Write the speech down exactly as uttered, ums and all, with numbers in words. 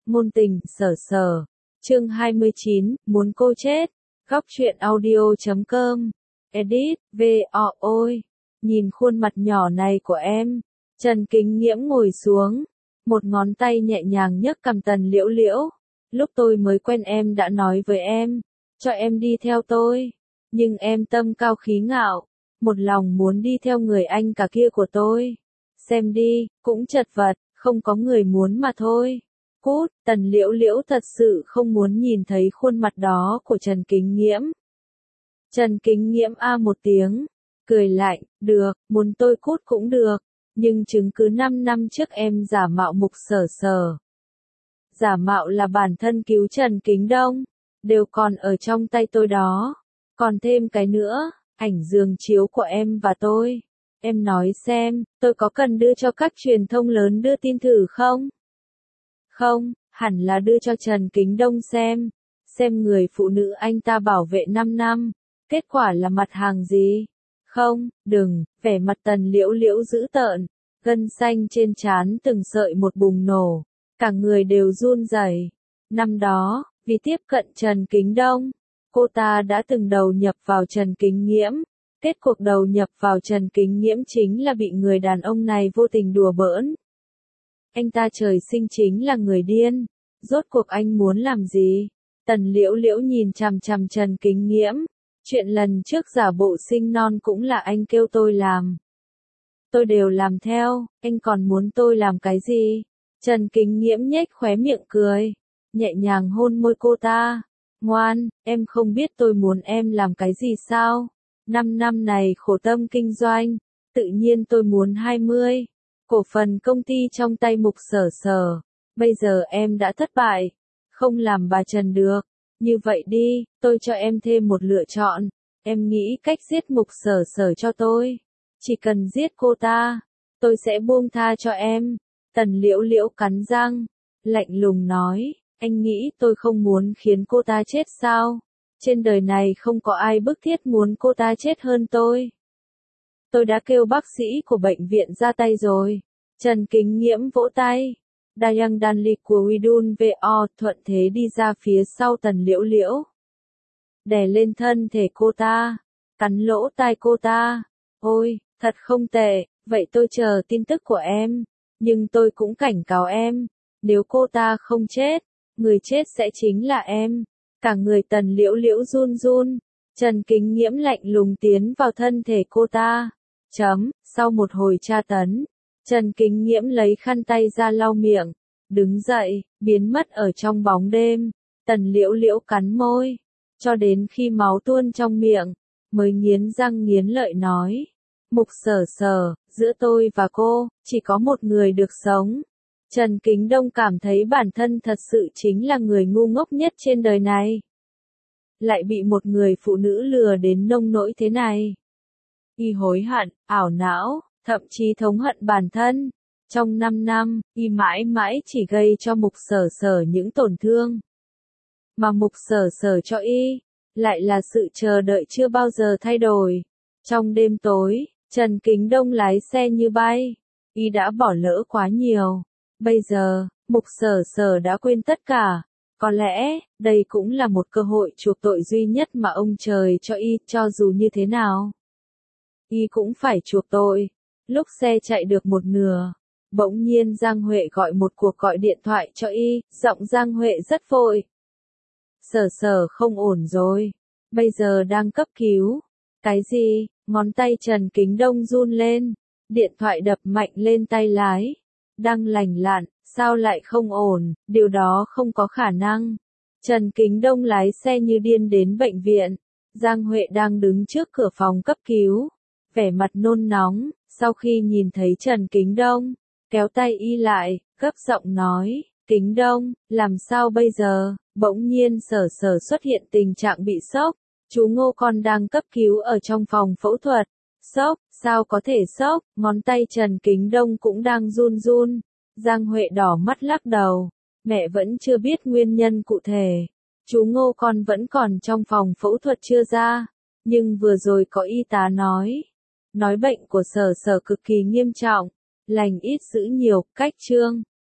Ngôn tình, sở sở. Chương hai mươi chín, muốn cô chết. Góc truyện audio chấm com. Edit, V O ôi. Nhìn khuôn mặt nhỏ này của em. Trần Kính Nghiễm ngồi xuống. Một ngón tay nhẹ nhàng nhấc cằm Tần Liễu Liễu. Lúc tôi mới quen em đã nói với em. Cho em đi theo tôi. Nhưng em tâm cao khí ngạo. Một lòng muốn đi theo người anh cả kia của tôi. Xem đi, cũng chật vật, không có người muốn mà thôi. Cút, Tần Liễu Liễu thật sự không muốn nhìn thấy khuôn mặt đó của Trần Kính Nghiễm. Trần Kính Nghiễm a một tiếng, cười lạnh, được, muốn tôi cút cũng được, nhưng chứng cứ năm năm trước em giả mạo Mục Sở Sở. Giả mạo là bản thân cứu Trần Kính Đông, đều còn ở trong tay tôi đó. Còn thêm cái nữa, ảnh giường chiếu của em và tôi. Em nói xem, tôi có cần đưa cho các truyền thông lớn đưa tin thử không? Không, hẳn là đưa cho Trần Kính Đông xem. Xem người phụ nữ anh ta bảo vệ năm năm. Kết quả là mặt hàng gì? Không, đừng, vẻ mặt Tần Liễu Liễu dữ tợn. Gân xanh trên trán từng sợi một bùng nổ. Cả người đều run rẩy. Năm đó, vì tiếp cận Trần Kính Đông, cô ta đã từng đầu nhập vào Trần Kính Nghiễm. Kết cuộc đầu nhập vào Trần Kính Nghiễm chính là bị người đàn ông này vô tình đùa bỡn. Anh ta trời sinh chính là người điên. Rốt cuộc anh muốn làm gì? Tần Liễu Liễu nhìn chằm chằm Trần Kính Nghiễm. Chuyện lần trước giả bộ sinh non cũng là anh kêu tôi làm. Tôi đều làm theo, anh còn muốn tôi làm cái gì? Trần Kính Nghiễm nhếch khóe miệng cười. Nhẹ nhàng hôn môi cô ta. Ngoan, em không biết tôi muốn em làm cái gì sao? Năm năm này khổ tâm kinh doanh. Tự nhiên tôi muốn hai mươi. Cổ phần công ty trong tay Mục Sở Sở. Bây giờ em đã thất bại. Không làm bà Trần được. Như vậy đi, tôi cho em thêm một lựa chọn. Em nghĩ cách giết Mục Sở Sở cho tôi. Chỉ cần giết cô ta, tôi sẽ buông tha cho em. Tần Liễu Liễu cắn răng, lạnh lùng nói, anh nghĩ tôi không muốn khiến cô ta chết sao? Trên đời này không có ai bức thiết muốn cô ta chết hơn tôi. Tôi đã kêu bác sĩ của bệnh viện ra tay rồi. Trần Kính Nghiễm vỗ tay. Dayang Danli của Widun vo thuận thế đi ra phía sau Tần Liễu Liễu. Đè lên thân thể cô ta. Cắn lỗ tai cô ta. Ôi, thật không tệ, vậy tôi chờ tin tức của em. Nhưng tôi cũng cảnh cáo em. Nếu cô ta không chết, người chết sẽ chính là em. Cả người Tần Liễu Liễu run run. Trần Kính Nghiễm lạnh lùng tiến vào thân thể cô ta. Chấm, sau một hồi tra tấn. Trần Kính Nghiễm lấy khăn tay ra lau miệng. Đứng dậy, biến mất ở trong bóng đêm. Tần Liễu Liễu cắn môi. Cho đến khi máu tuôn trong miệng. Mới nghiến răng nghiến lợi nói. Mục Sở Sở, giữa tôi và cô, chỉ có một người được sống. Trần Kính Đông cảm thấy bản thân thật sự chính là người ngu ngốc nhất trên đời này. Lại bị một người phụ nữ lừa đến nông nỗi thế này. Y hối hận, ảo não, thậm chí thống hận bản thân. Trong năm năm, y mãi mãi chỉ gây cho Mục Sở Sở những tổn thương. Mà Mục Sở Sở cho y, lại là sự chờ đợi chưa bao giờ thay đổi. Trong đêm tối, Trần Kính Đông lái xe như bay. Y đã bỏ lỡ quá nhiều. Bây giờ, Mục Sở Sở đã quên tất cả. Có lẽ, đây cũng là một cơ hội chuộc tội duy nhất mà ông trời cho y, cho dù như thế nào. Y cũng phải chuộc tội. Lúc xe chạy được một nửa, bỗng nhiên Giang Huệ gọi một cuộc gọi điện thoại cho y, giọng Giang Huệ rất vội. Sở Sở không ổn rồi. Bây giờ đang cấp cứu. Cái gì? Ngón tay Trần Kính Đông run lên. Điện thoại đập mạnh lên tay lái. Đang lành lặn, sao lại không ổn, điều đó không có khả năng. Trần Kính Đông lái xe như điên đến bệnh viện. Giang Huệ đang đứng trước cửa phòng cấp cứu. Vẻ mặt nôn nóng, sau khi nhìn thấy Trần Kính Đông, kéo tay y lại, gấp giọng nói, Kính Đông, làm sao bây giờ? Bỗng nhiên Sở Sở xuất hiện tình trạng bị sốc. Chú Ngô con đang cấp cứu ở trong phòng phẫu thuật. Sốc, sao có thể sốc, ngón tay Trần Kính Đông cũng đang run run. Giang Huệ đỏ mắt lắc đầu. Mẹ vẫn chưa biết nguyên nhân cụ thể. Chú Ngô con vẫn còn trong phòng phẫu thuật chưa ra. Nhưng vừa rồi có y tá nói. Nói bệnh của Sở Sở cực kỳ nghiêm trọng. Lành ít giữ nhiều, cách chương.